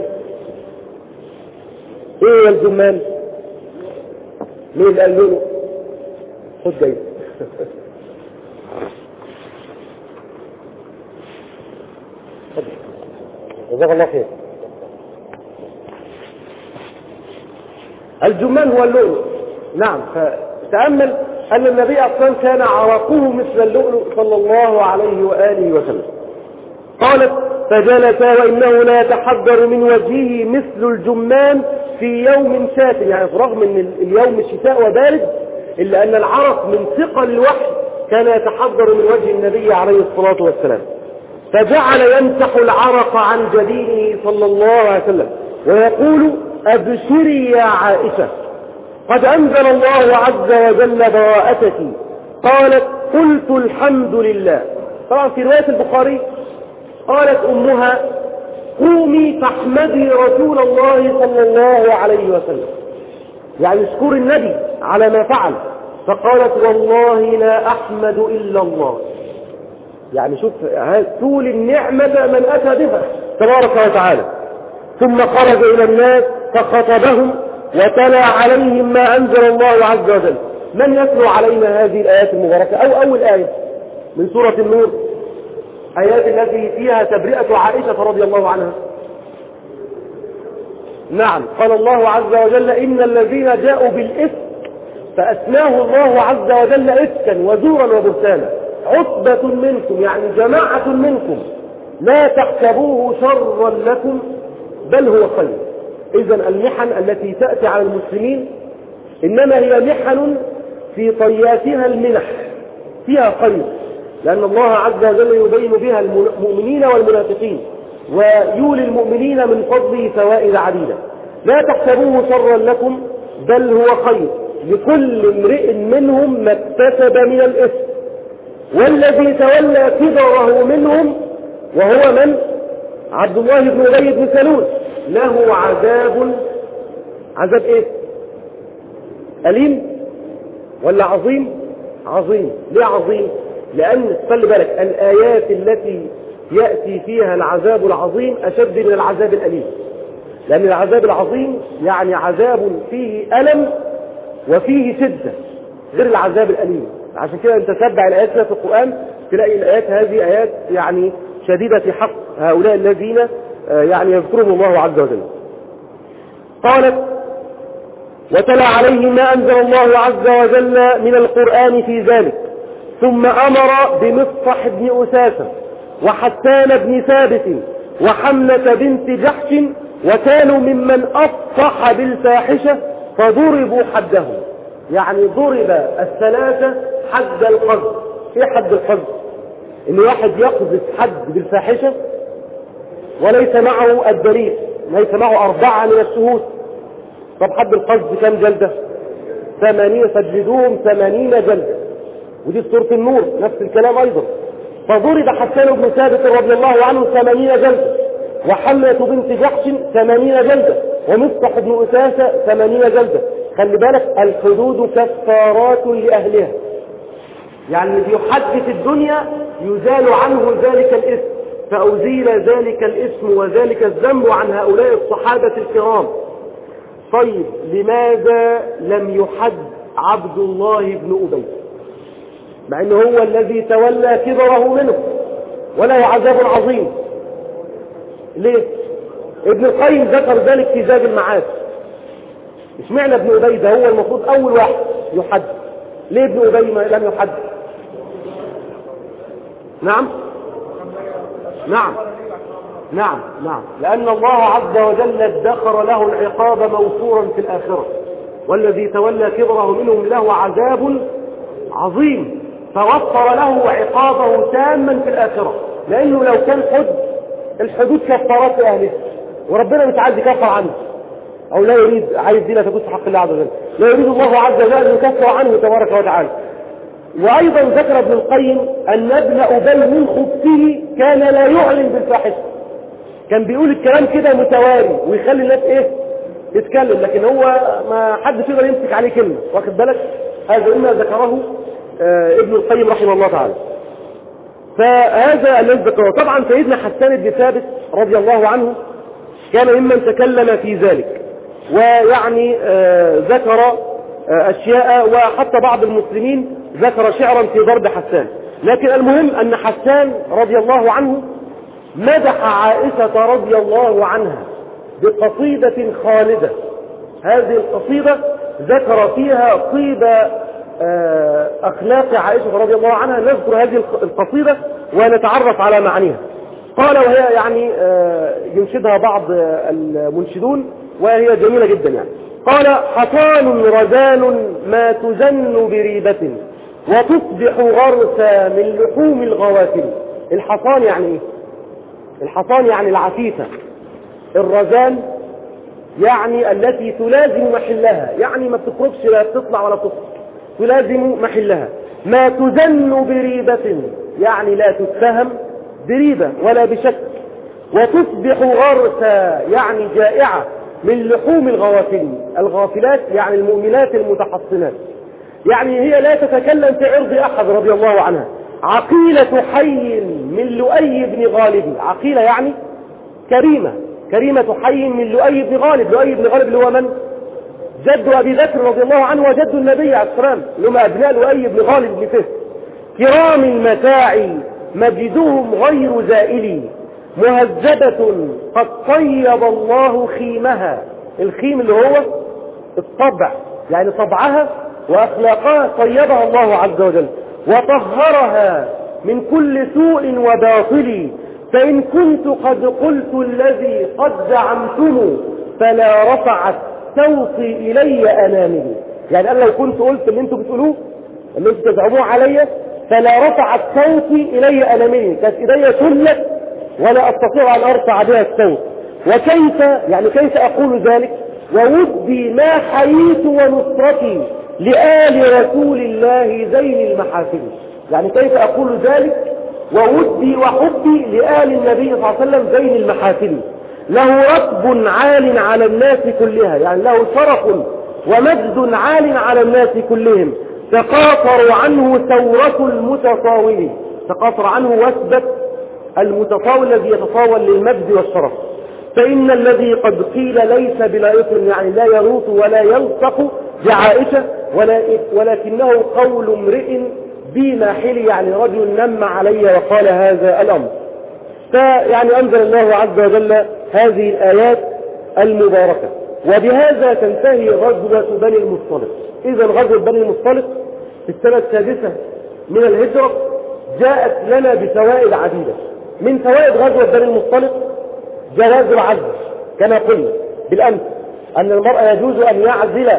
إيه الجمان؟ مين اللي قال له؟ خد جاي. جزاك الله خير. الجمان هو اللؤلؤ. نعم. فتأمل أن النبي أصلا كان عرقه مثل اللؤلؤ صلى الله عليه وآله وسلم. قالت فجلس وإنه لا يتحدر من وجهه مثل الجمان في يوم شاتم. يعني رغم أن اليوم الشتاء وبارد إلا أن العرق من ثقل الوحي كان يتحدر من وجه النبي عليه الصلاة والسلام. فجعل يمسح العرق عن جبينه صلى الله عليه وسلم ويقول أبشري يا عائشة قد أنزل الله عز وجل براءتك. قالت قلت الحمد لله. طبعا في رواية البخاري قالت أمها قومي فاحمدي رسول الله صلى الله عليه وسلم، يعني اشكر النبي على ما فعل. فقالت والله لا أحمد إلا الله. يعني شوف تول النعمة من أتى بها تبارك وتعالى. ثم خرج إلى الناس فخطبهم وتلا عليهم ما أنزل الله عز وجل. من يتلو علينا هذه الآيات المباركة؟ أو أول آية من سورة النور، آيات التي فيها تبرئة عائشة رضي الله عنها. نعم. قال الله عز وجل إن الذين جاءوا بالإفك فأسماه الله عز وجل إفكا وزورا وبهتانا عصبة منكم، يعني جماعة منكم، لا تحسبوه شرا لكم بل هو خير. إذن المحن التي تأتي على المسلمين إنما هي محن في طياتها المنح، فيها خير، لأن الله عز وجل يبين بها المؤمنين والمنافقين ويولي المؤمنين من فضله فوائد عديدة. لا تحسبوه شرا لكم بل هو خير لكل امرئ منهم ما اكتسب من الإثم، والذي تولى كبره منهم وهو من؟ عبد الله بن أبي بن سلول، له عذاب. عذاب ايه؟ أليم ولا عظيم؟ عظيم. ليه عظيم؟ لأن خلي بالك الآيات التي يأتي فيها العذاب العظيم أشد من العذاب الأليم، لأن العذاب العظيم يعني عذاب فيه ألم وفيه شدة غير العذاب الأليم. عشان كده انت تتبع الآيات في القرآن تلاقي الآيات هذه آيات يعني شديدة في حق هؤلاء الذين يعني يذكرهم الله عز وجل. قالت وتلا عليه ما أنزل الله عز وجل من القرآن في ذلك، ثم أمر بمصطح بن أساسة وحسان بن ثابت وحملة بنت جحش، وكانوا ممن أفصح بالفاحشة فضربوا حدهم. يعني ضرب الثلاثة حد القذف. ايه حد القذف؟ ان واحد يقذف حد بالفاحشة وليس معه الدليل، ليس معه أربعة من الشهود. طب حد القذف كم جلدة؟ ثمانية، فجلدوهم ثمانين جلدة. ودي في سورة النور نفس الكلام أيضا. فضرب حسان بن ثابت رضي الله عنه ثمانين جلدة، وحملة بنت جحش ثمانين جلدة، ومصطح بن أساسة ثمانين جلدة. خلي بالك الحدود كفارات لأهلها، يعني اللي بيحدث الدنيا يزال عنه ذلك الإثم، فأزيل ذلك الإثم وذلك الذنب عن هؤلاء الصحابة الكرام. طيب لماذا لم يحد عبد الله بن أبي مع أنه هو الذي تولى كبره منه وله عذاب عظيم؟ ليه؟ ابن القيم ذكر ذلك في زاد المعاد. اشمعنى ابن أبي ده هو المفروض أول واحد يحد؟ ليه ابن أبي لم يحد؟ نعم نعم نعم نعم لأن الله عز وجل ادخر له العقاب موفورا في الآخرة، والذي تولى كبره منهم له عذاب عظيم، فوفر له عقابه تاما في الآخرة. لأنه لو كان حد الحدود كفارات لأهلها، وربنا مش عايز يكفر عنه، أو لا يريد، عايز دي لا تجوز في حق الله عز وجل، لا يريد الله عز وجل أن يكفر عنه تبارك وتعالى. وأيضا ذكر ابن القيم أن ابن أبي من خبثه كان لا يعلن بالفاحشة، كان بيقول الكلام كده متواري ويخلي الناس إيه يتكلم، لكن هو ما حدش يقدر يمسك عليه كلمة، واخد بالك؟ هذا إما ذكره آه ابن القيم رحمه الله تعالى. فهذا الذي ذكره. طبعا سيدنا حسان بن ثابت رضي الله عنه كان ممن تكلم في ذلك، ويعني آه ذكر آه أشياء، وحتى بعض المسلمين ذكر شعرا في ضرب حسان. لكن المهم أن حسان رضي الله عنه مدح عائشة رضي الله عنها بقصيدة خالدة. هذه القصيدة ذكر فيها طيب أخلاق عائشة رضي الله عنها. نذكر هذه القصيدة ونتعرف على معانيها. قال، وهي يعني ينشدها بعض المنشدون وهي جميلة جدا يعني. قال: حصان رزان ما تزن بريبة وتصبح غرسا من لحوم الغوافل. الحصان يعني ايه؟ الحصان يعني العفيفة. الرزان يعني التي تلازم محلها، يعني ما بتخرجش لا بتطلع ولا بتطلع، تلازم محلها. ما تزن بريبة يعني لا تتهم بريبة ولا بشك. وتصبح غرسا يعني جائعة من لحوم الغوافل. الغافلات يعني المؤمنات المتحصنات، يعني هي لا تتكلم في عرض أحد رضي الله عنها. عقيلة حي من لؤي بن غالب. عقيلة يعني كريمة، كريمة حي من لؤي بن غالب. لؤي بن غالب اللي هو من؟ جد أبي بكر رضي الله عنه وجد النبي عليه السلام، اللي هم أبناء لؤي بن غالب بن فهد. كرام المتاع مجدهم غير زائل، مهذبة قد طيب الله خيمها. الخيم اللي هو الطبع، يعني طبعها وأخلاقها طيبها الله عز وجل، وطهرها من كل سوء وباطل. فإن كنت قد قلت الذي قد زعمتم فلا رفعت صوتي إلي أنامل. يعني أنا لو كنت قلت اللي انتم بتقولوه، اللي انتم تزعموه علي، فلا رفعت صوتي إلي أنامل، كانت إيدي سلت ولا أستطيع أن أرفع بها الصوت. وكيف يعني كيف أقول ذلك؟ وودي ما حييت ونصرتي لآل رسول الله زين المحافل. يعني كيف أقول ذلك؟ وودي وحبي لآل النبي صلى الله عليه وسلم زين المحافل. له رتب عال على الناس كلها، يعني له شرف ومجد عال على الناس كلهم. تقاطر عنه ثورة المتطاول. تقاطر عنه وثبت المتطاول الذي يتطاول للمجد والشرف. فإن الذي قد قيل ليس بلائق، يعني لا يروط ولا يلصق بعائشة، ولكنه قول امرئ بي ماحلي، يعني رجل نم علي وقال هذا الأمر. فيعني أنزل الله عز وجل هذه الآيات المباركة. وبهذا تنتهي غزوة بني المصطلق. إذا غزوة بني المصطلق في السنة السادسة من الهجرة جاءت لنا بفوائد عديدة. من فوائد غزوة بني المصطلق جواز العزل، كما قلنا بالأمس أن المرأة يجوز أن يعزل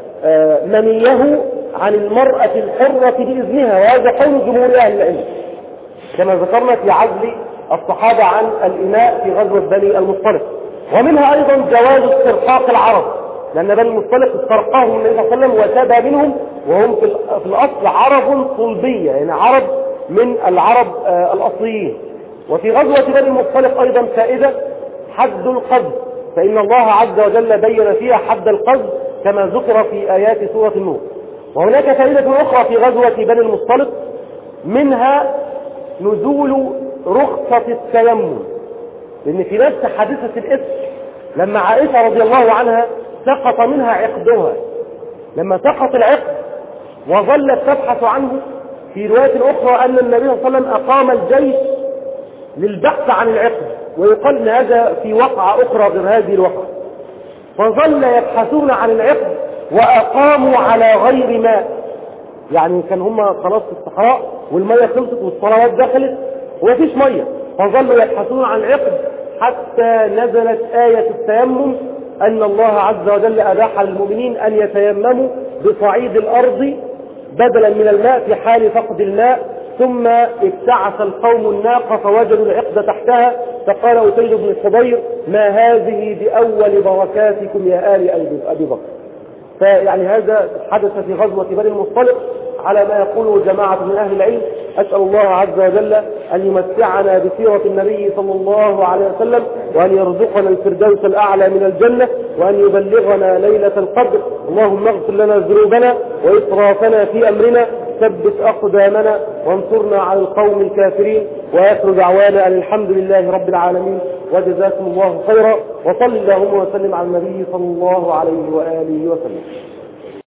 منيه عن المرأة الحرة بإذنها، وهذا قول جمهور أهل العلم، كما ذكرنا في عزل الصحابة عن الإماء في غزوة بني المصطلق. ومنها أيضا جواز استرقاق العرب، لأن بني المصطلق استرقاهم النبي صلى الله عليه وسلم وتابع منهم، وهم في الأصل عرب صلبية، يعني عرب من العرب الأصليين. وفي غزوة بني المصطلق أيضا فائدة حد القذف، فإن الله عز وجل بين فيها حد القذف كما ذكر في آيات سورة النور. وهناك فائدة أخرى في غزوة بني المصطلق، منها نزول رخصة التيمم، لأن في نفس حادثة الإفك لما عائشة رضي الله عنها سقط منها عقدها، لما سقط العقد وظلت تبحث عنه، في رواية أخرى أن النبي صلى الله عليه وسلم أقام الجيش للبحث عن العقد، ويقال أن هذا في وقعة أخرى غير هذه الوقعة، فظل يبحثون عن العقد وأقاموا على غير ماء، يعني كان هم خلاص في الصحراء والمية خلصت والصلوات دخلت ومفيش مية، فظلوا يبحثون عن العقد حتى نزلت آية التيمم أن الله عز وجل أباح للمؤمنين أن يتيمموا بصعيد الأرض بدلا من الماء في حال فقد الماء. ثم ابتعث القوم الناقة فوجدوا العقد تحتها، فقال أسيد بن الحضير ما هذه بأول بركاتكم يا آل أبي بكر. فيعني هذا حدث في غزوة بني المصطلق على ما يقوله جماعة من أهل العلم أسأل الله عز وجل أن يمتعنا بسيرة النبي صلى الله عليه وسلم، وأن يرزقنا الفردوس الأعلى من الجنة، وأن يبلغنا ليلة القدر. اللهم اغفر لنا ذنوبنا وإسرافنا في أمرنا، ثبت أقدامنا وانصرنا على القوم الكافرين. وآخر دعوانا أن الحمد لله رب العالمين، وجزاكم الله خيرا، وصل اللهم وسلم على النبي صلى الله عليه وآله وسلم.